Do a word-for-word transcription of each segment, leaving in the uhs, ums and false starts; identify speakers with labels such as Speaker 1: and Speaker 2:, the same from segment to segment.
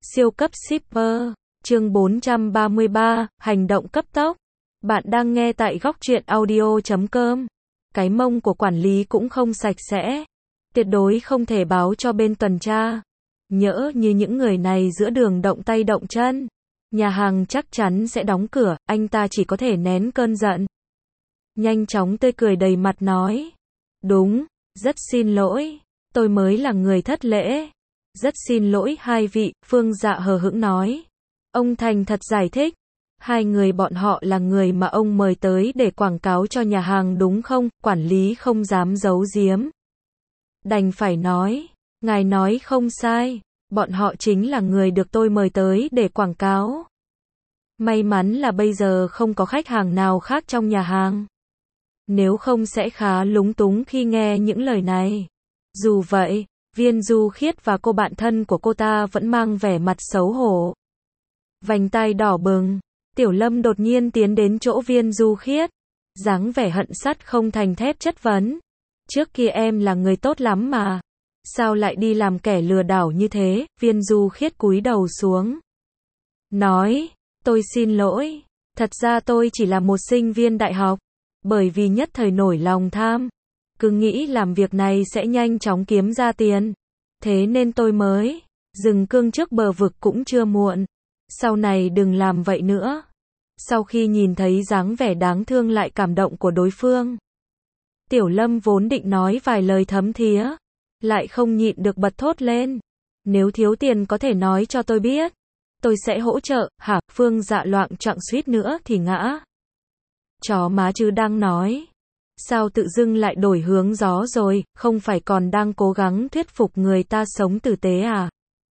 Speaker 1: Siêu cấp shipper, chương bốn trăm ba mươi ba, hành động cấp tốc. Bạn đang nghe tại góc truyện audio chấm com. Cái mông của quản lý cũng không sạch sẽ. Tuyệt đối không thể báo cho bên tuần tra. Nhỡ như những người này giữa đường động tay động chân, nhà hàng chắc chắn sẽ đóng cửa, anh ta chỉ có thể nén cơn giận. Nhanh chóng tươi cười đầy mặt nói. Đúng, rất xin lỗi, tôi mới là người thất lễ. Rất xin lỗi hai vị, Phương Dạ hờ hững nói. Ông thành thật giải thích. Hai người bọn họ là người mà ông mời tới để quảng cáo cho nhà hàng đúng không? Quản lý không dám giấu giếm. Đành phải nói. Ngài nói không sai. Bọn họ chính là người được tôi mời tới để quảng cáo. May mắn là bây giờ không có khách hàng nào khác trong nhà hàng. Nếu không sẽ khá lúng túng khi nghe những lời này. Dù vậy, Viên Du Khiết và cô bạn thân của cô ta vẫn mang vẻ mặt xấu hổ. Vành tai đỏ bừng, Tiểu Lâm đột nhiên tiến đến chỗ Viên Du Khiết. Dáng vẻ hận sắt không thành thép chất vấn. Trước kia em là người tốt lắm mà. Sao lại đi làm kẻ lừa đảo như thế? Viên Du Khiết cúi đầu xuống. Nói, tôi xin lỗi. Thật ra tôi chỉ là một sinh viên đại học. Bởi vì nhất thời nổi lòng tham. Cứ nghĩ làm việc này sẽ nhanh chóng kiếm ra tiền. Thế nên tôi mới dừng cương trước bờ vực cũng chưa muộn. Sau này đừng làm vậy nữa. Sau khi nhìn thấy dáng vẻ đáng thương lại cảm động của đối phương, Tiểu Lâm vốn định nói vài lời thấm thía, lại không nhịn được bật thốt lên. Nếu thiếu tiền có thể nói cho tôi biết. Tôi sẽ hỗ trợ. Hả? Phương Dạ loạng choạng suýt nữa thì ngã. Chó má chứ đang nói. Sao tự dưng lại đổi hướng gió rồi, không phải còn đang cố gắng thuyết phục người ta sống tử tế à?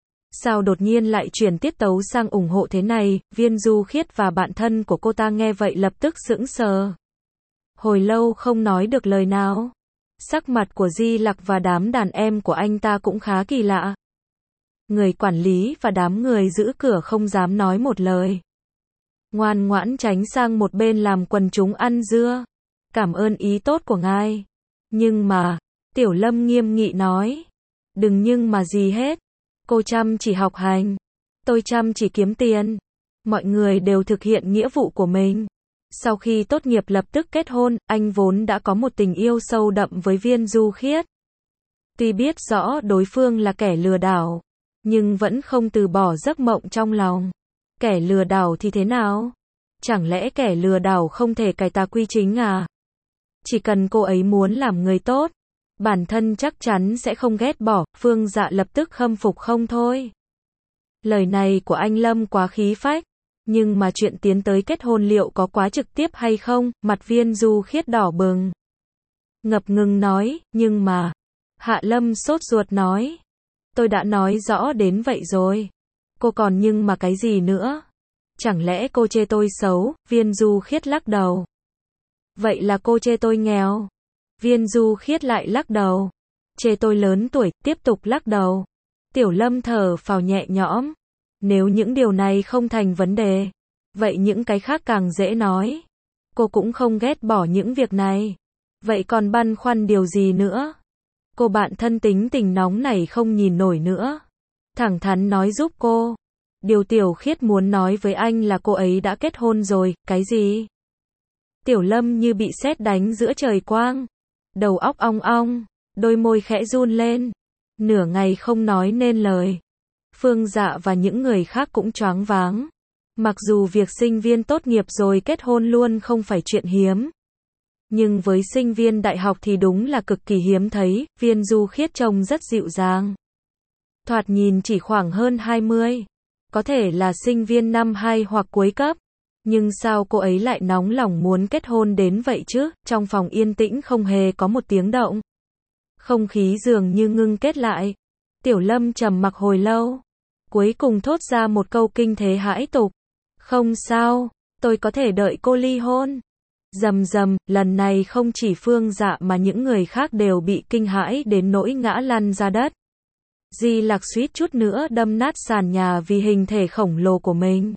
Speaker 1: Sao đột nhiên lại chuyển tiết tấu sang ủng hộ thế này? Viên Du Khiết và bạn thân của cô ta nghe vậy lập tức sững sờ. Hồi lâu không nói được lời nào. Sắc mặt của Di Lặc và đám đàn em của anh ta cũng khá kỳ lạ. Người quản lý và đám người giữ cửa không dám nói một lời. Ngoan ngoãn tránh sang một bên làm quần chúng ăn dưa. Cảm ơn ý tốt của ngài. Nhưng mà, Tiểu Lâm nghiêm nghị nói. Đừng nhưng mà gì hết. Cô chăm chỉ học hành. Tôi chăm chỉ kiếm tiền. Mọi người đều thực hiện nghĩa vụ của mình. Sau khi tốt nghiệp lập tức kết hôn, anh vốn đã có một tình yêu sâu đậm với Viên Du Khiết. Tuy biết rõ đối phương là kẻ lừa đảo, nhưng vẫn không từ bỏ giấc mộng trong lòng. Kẻ lừa đảo thì thế nào? Chẳng lẽ kẻ lừa đảo không thể cải tà quy chính à? Chỉ cần cô ấy muốn làm người tốt, bản thân chắc chắn sẽ không ghét bỏ. Phương Dạ lập tức khâm phục không thôi. Lời này của anh Lâm quá khí phách. Nhưng mà chuyện tiến tới kết hôn liệu có quá trực tiếp hay không? Mặt Viên Du Khiết đỏ bừng. Ngập ngừng nói, nhưng mà... Hạ Lâm sốt ruột nói. Tôi đã nói rõ đến vậy rồi. Cô còn nhưng mà cái gì nữa? Chẳng lẽ cô chê tôi xấu? Viên Du Khiết lắc đầu. Vậy là cô chê tôi nghèo. Viên Du Khiết lại lắc đầu. Chê tôi lớn tuổi, tiếp tục lắc đầu. Tiểu Lâm thở phào nhẹ nhõm. Nếu những điều này không thành vấn đề, vậy những cái khác càng dễ nói. Cô cũng không ghét bỏ những việc này. Vậy còn băn khoăn điều gì nữa? Cô bạn thân tính tình nóng này không nhìn nổi nữa. Thẳng thắn nói giúp cô. Điều Tiểu Khiết muốn nói với anh là cô ấy đã kết hôn rồi. Cái gì? Tiểu Lâm như bị sét đánh giữa trời quang. Đầu óc ong ong, đôi môi khẽ run lên. Nửa ngày không nói nên lời. Phương Dạ và những người khác cũng choáng váng. Mặc dù việc sinh viên tốt nghiệp rồi kết hôn luôn không phải chuyện hiếm. Nhưng với sinh viên đại học thì đúng là cực kỳ hiếm thấy. Viên Du Khiết trông rất dịu dàng. Thoạt nhìn chỉ khoảng hơn hai mươi. Có thể là sinh viên năm hai hoặc cuối cấp. Nhưng sao cô ấy lại nóng lòng muốn kết hôn đến vậy chứ? Trong phòng yên tĩnh không hề có một tiếng động. Không khí dường như ngưng kết lại. Tiểu Lâm trầm mặc hồi lâu. Cuối cùng thốt ra một câu kinh thế hãi tục. Không sao, tôi có thể đợi cô ly hôn. Rầm rầm, lần này không chỉ Phương Dạ mà những người khác đều bị kinh hãi đến nỗi ngã lăn ra đất. Di Lặc suýt chút nữa đâm nát sàn nhà vì hình thể khổng lồ của mình.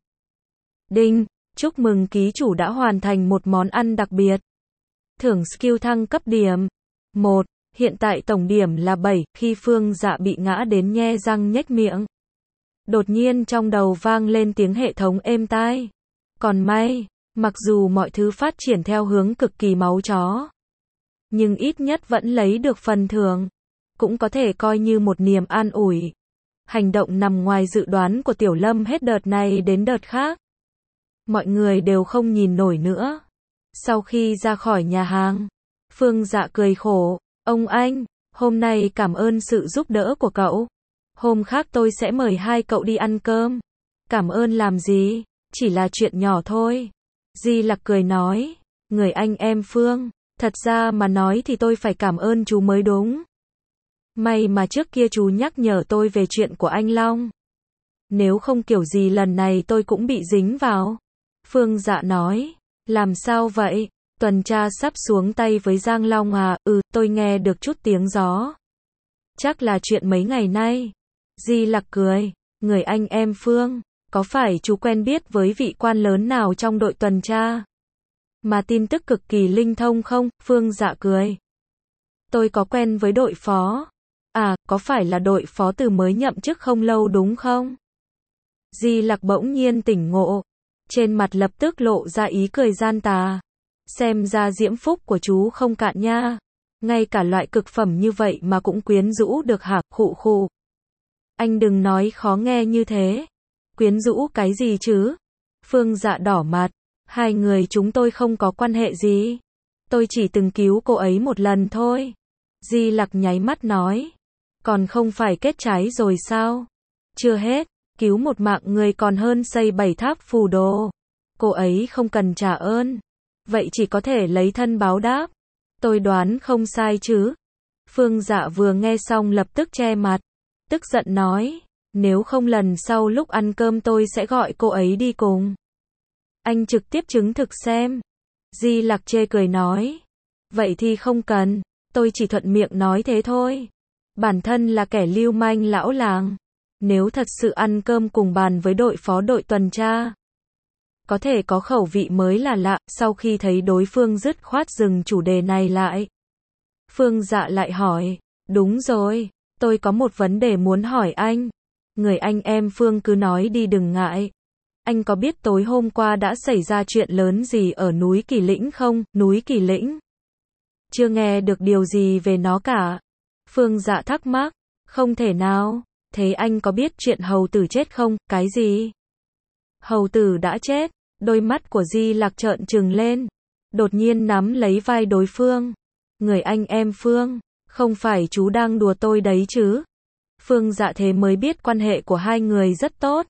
Speaker 1: Đinh, chúc mừng ký chủ đã hoàn thành một món ăn đặc biệt. Thưởng skill thăng cấp điểm. một. Hiện tại tổng điểm là bảy, khi Phương Dạ bị ngã đến nhe răng nhếch miệng. Đột nhiên trong đầu vang lên tiếng hệ thống êm tai. Còn may, mặc dù mọi thứ phát triển theo hướng cực kỳ máu chó, nhưng ít nhất vẫn lấy được phần thưởng, cũng có thể coi như một niềm an ủi. Hành động nằm ngoài dự đoán của Tiểu Lâm hết đợt này đến đợt khác. Mọi người đều không nhìn nổi nữa. Sau khi ra khỏi nhà hàng, Phương Dạ cười khổ, ông anh, hôm nay cảm ơn sự giúp đỡ của cậu. Hôm khác tôi sẽ mời hai cậu đi ăn cơm. Cảm ơn làm gì, chỉ là chuyện nhỏ thôi. Di Lặc cười nói, người anh em Phương, thật ra mà nói thì tôi phải cảm ơn chú mới đúng. May mà trước kia chú nhắc nhở tôi về chuyện của anh Long. Nếu không kiểu gì lần này tôi cũng bị dính vào. Phương Dạ nói, làm sao vậy? Tuần tra sắp xuống tay với Giang Long à? Ừ, tôi nghe được chút tiếng gió. Chắc là chuyện mấy ngày nay. Di Lặc cười, người anh em Phương, có phải chú quen biết với vị quan lớn nào trong đội tuần tra? Mà tin tức cực kỳ linh thông không? Phương Dạ cười. Tôi có quen với đội phó. À, có phải là đội phó từ mới nhậm chức không lâu đúng không? Di Lặc bỗng nhiên tỉnh ngộ. Trên mặt lập tức lộ ra ý cười gian tà. Xem ra diễm phúc của chú không cạn nha. Ngay cả loại cực phẩm như vậy mà cũng quyến rũ được hả? Khụ khụ. Anh đừng nói khó nghe như thế. Quyến rũ cái gì chứ? Phương Dạ đỏ mặt. Hai người chúng tôi không có quan hệ gì. Tôi chỉ từng cứu cô ấy một lần thôi. Di Lặc nháy mắt nói. Còn không phải kết trái rồi sao? Chưa hết, cứu một mạng người còn hơn xây bảy tháp phù đồ. Cô ấy không cần trả ơn. Vậy chỉ có thể lấy thân báo đáp. Tôi đoán không sai chứ? Phương Dạ vừa nghe xong lập tức che mặt. Tức giận nói. Nếu không lần sau lúc ăn cơm tôi sẽ gọi cô ấy đi cùng. Anh trực tiếp chứng thực xem. Di Lặc chê cười nói. Vậy thì không cần. Tôi chỉ thuận miệng nói thế thôi. Bản thân là kẻ lưu manh lão làng. Nếu thật sự ăn cơm cùng bàn với đội phó đội tuần tra, có thể có khẩu vị mới là lạ. Sau khi thấy đối phương dứt khoát dừng chủ đề này lại, Phương Dạ lại hỏi. Đúng rồi, tôi có một vấn đề muốn hỏi anh. Người anh em Phương cứ nói đi đừng ngại. Anh có biết tối hôm qua đã xảy ra chuyện lớn gì ở núi Kỳ Lĩnh không? Núi Kỳ Lĩnh? Chưa nghe được điều gì về nó cả. Phương Dạ thắc mắc. Không thể nào. Thế anh có biết chuyện hầu tử chết không? Cái gì? Hầu tử đã chết. Đôi mắt của Di Lặc trợn trừng lên. Đột nhiên nắm lấy vai đối phương. Người anh em Phương, không phải chú đang đùa tôi đấy chứ? Phương Dạ thế mới biết quan hệ của hai người rất tốt.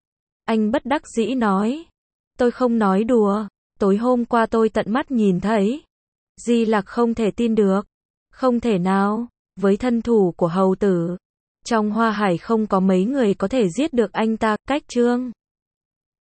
Speaker 1: Anh bất đắc dĩ nói. Tôi không nói đùa. Tối hôm qua tôi tận mắt nhìn thấy. Di Lặc không thể tin được. Không thể nào. Với thân thủ của hầu tử, trong Hoa Hải không có mấy người có thể giết được anh ta. Cách Trương